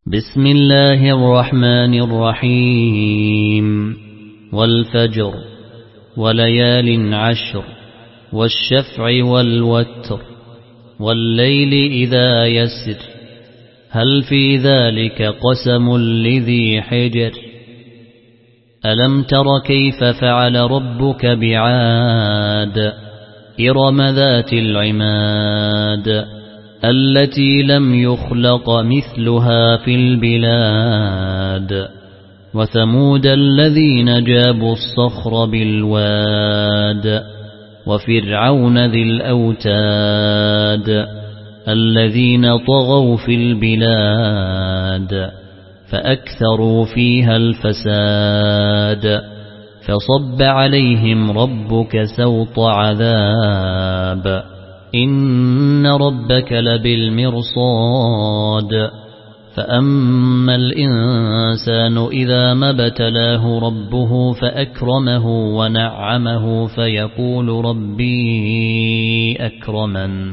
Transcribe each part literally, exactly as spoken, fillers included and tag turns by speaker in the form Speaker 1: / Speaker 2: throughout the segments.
Speaker 1: بسم الله الرحمن الرحيم والفجر وليال عشر والشفع والوتر والليل إذا يسر هل في ذلك قسم لذي حجر ألم تر كيف فعل ربك بعاد إرم ذات العماد التي لم يخلق مثلها في البلاد وثمود الذين جابوا الصخر بالواد وفرعون ذي الأوتاد الذين طغوا في البلاد فأكثروا فيها الفساد فصب عليهم ربك سوط عذاب إن ربك لبالمرصاد فأما الإنسان إذا ما ابتلاه ربه فأكرمه ونعمه فيقول ربي أكرمن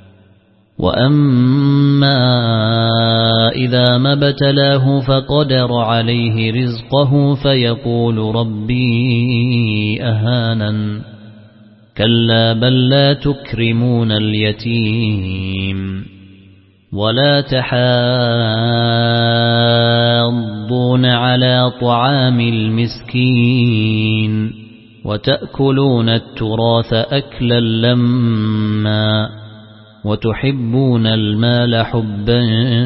Speaker 1: وأما إذا ما ابتلاه فقدر عليه رزقه فيقول ربي أهانن كلا بل لا تكرمون اليتيم ولا تحاضون على طعام المسكين وتأكلون التراث أكلا لما وتحبون المال حبا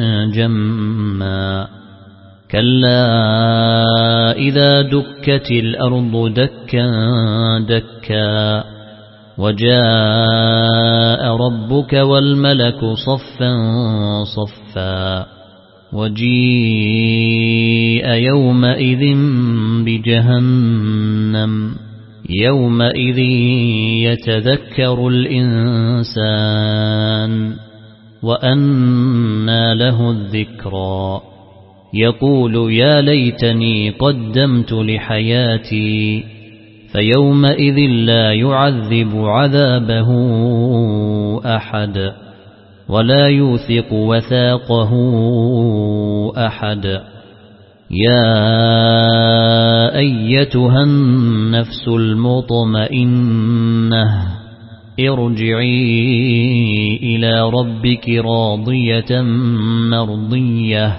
Speaker 1: جما كلا إذا دكت الأرض دكا دكا وجاء ربك والملك صفا صفا وجيء يومئذ بجهنم يومئذ يتذكر الإنسان وأنى له الذكرى يقول يا ليتني قدمت لحياتي فيومئذ لا يعذب عذابه أحد ولا يوثق وثاقه أحد يا أيتها النفس المطمئنة ارجعي إلى ربك راضية مرضية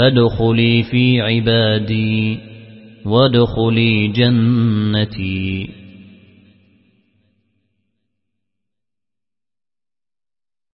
Speaker 1: فادخلي في عبادي وادخلي جنتي.